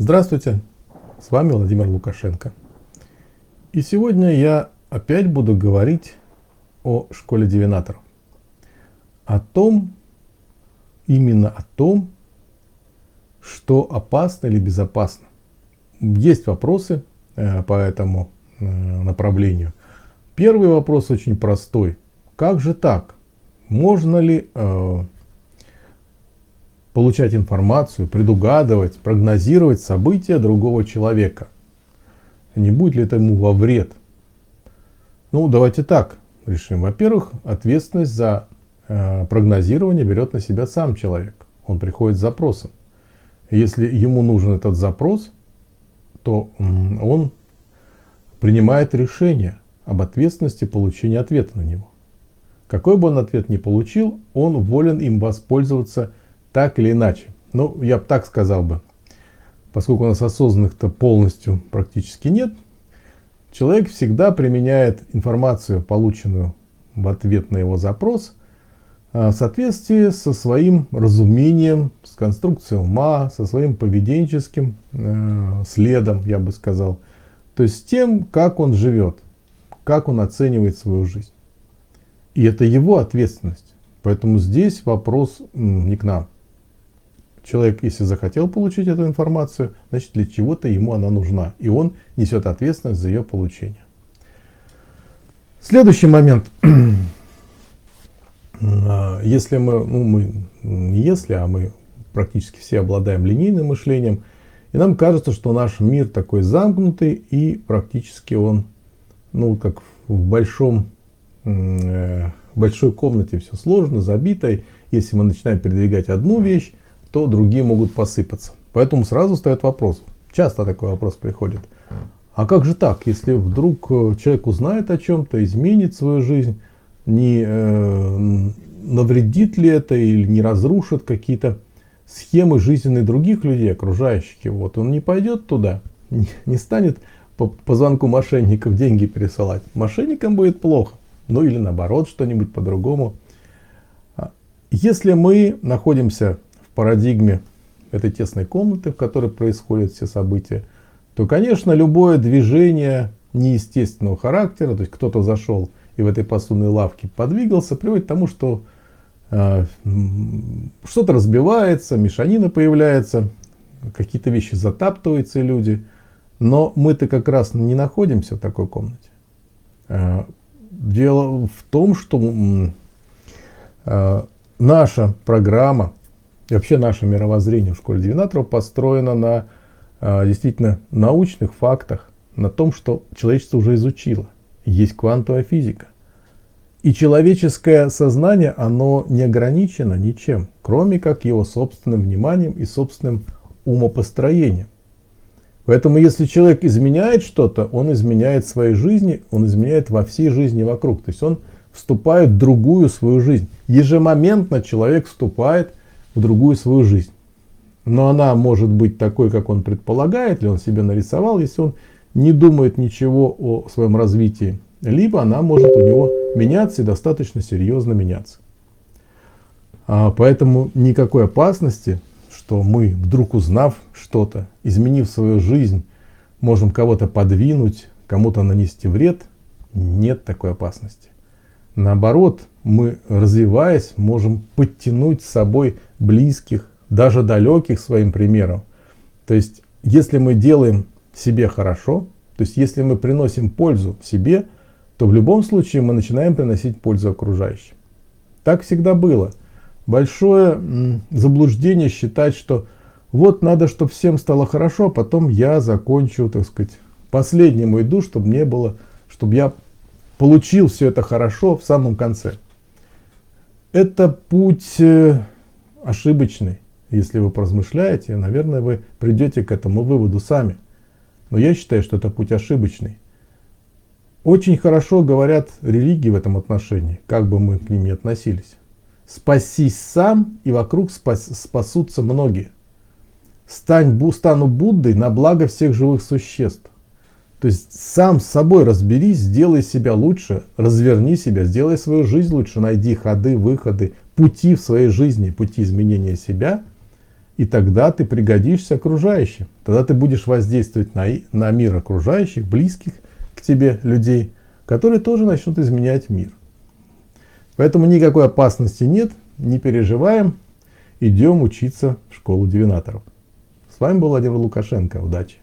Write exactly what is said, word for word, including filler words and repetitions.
Здравствуйте, с вами Владимир Лукашенко. И сегодня я опять буду говорить о школе дивинаторов. О том, именно о том, что опасно или безопасно. Есть вопросы э, по этому э, направлению. Первый вопрос очень простой. Как же так? Можно ли э, получать информацию, предугадывать, прогнозировать события другого человека? Не будет ли это ему во вред? Ну, давайте так решим. Во-первых, ответственность за э, прогнозирование берет на себя сам человек. Он приходит с запросом. Если ему нужен этот запрос, то м, он принимает решение об ответственности получения ответа на него. Какой бы он ответ ни получил, он волен им воспользоваться так или иначе. Ну, я бы так сказал бы, поскольку у нас осознанных-то полностью практически нет, человек всегда применяет информацию, полученную в ответ на его запрос, в соответствии со своим разумением, с конструкцией ума, со своим поведенческим э, следом, я бы сказал. То есть с тем, как он живет, как он оценивает свою жизнь. И это его ответственность. Поэтому здесь вопрос не к нам. Человек, если захотел получить эту информацию, значит для чего-то ему она нужна. И он несет ответственность за ее получение. Следующий момент. Если мы, ну мы, не если, а мы практически все обладаем линейным мышлением, и нам кажется, что наш мир такой замкнутый, и практически он, ну как в большом, в большой комнате все сложно, забито. Если мы начинаем передвигать одну вещь, то другие могут посыпаться. Поэтому сразу встает вопрос. Часто такой вопрос приходит. А как же так, если вдруг человек узнает о чем-то, изменит свою жизнь, не э, навредит ли это или не разрушит какие-то схемы жизненные других людей, окружающих его? Вот он не пойдет туда, не, не станет по, по звонку мошенников деньги пересылать. Мошенникам будет плохо. Ну или наоборот, что-нибудь по-другому. Если мы находимся в парадигме этой тесной комнаты, в которой происходят все события, то, конечно, любое движение неестественного характера, то есть кто-то зашел и в этой посудной лавке подвигался, приводит к тому, что э, что-то разбивается, мешанина появляется, какие-то вещи затаптываются люди. Но мы-то как раз не находимся в такой комнате. Э, дело в том, что э, наша программа, и вообще наше мировоззрение в школе дивинаторов построено на э, действительно научных фактах, на том, что человечество уже изучило. Есть квантовая физика. И человеческое сознание, оно не ограничено ничем, кроме как его собственным вниманием и собственным умопостроением. Поэтому если человек изменяет что-то, он изменяет в своей жизни, он изменяет во всей жизни вокруг. То есть он вступает в другую свою жизнь. Ежемоментно человек вступает в другую свою жизнь. Но она может быть такой, как он предполагает, или он себе нарисовал, если он не думает ничего о своем развитии. Либо она может у него меняться и достаточно серьезно меняться. А поэтому никакой опасности, что мы, вдруг узнав что-то, изменив свою жизнь, можем кого-то подвинуть, кому-то нанести вред, нет такой опасности. Наоборот, мы, развиваясь, можем подтянуть с собой близких, даже далеких своим примером. То есть, если мы делаем себе хорошо, то есть, если мы приносим пользу себе, то в любом случае мы начинаем приносить пользу окружающим. Так всегда было. Большое м, заблуждение считать, что вот надо, чтобы всем стало хорошо, а потом я закончу, так сказать, последним уйду, чтобы не было, чтобы я получил все это хорошо в самом конце. Это путь э, ошибочный. Если вы поразмышляете, наверное, вы придете к этому выводу сами. Но я считаю, что это путь ошибочный. Очень хорошо говорят религии в этом отношении, как бы мы к ним ни относились. Спасись сам, и вокруг спас, спасутся многие. Стань, стану Буддой на благо всех живых существ. То есть сам с собой разберись, сделай себя лучше, разверни себя, сделай свою жизнь лучше, найди ходы, выходы, пути в своей жизни, пути изменения себя. И тогда ты пригодишься окружающим. Тогда ты будешь воздействовать на, на мир окружающих, близких к тебе людей, которые тоже начнут изменять мир. Поэтому никакой опасности нет, не переживаем, идем учиться в школу дивинаторов. С вами был Владимир Лукашенко. Удачи!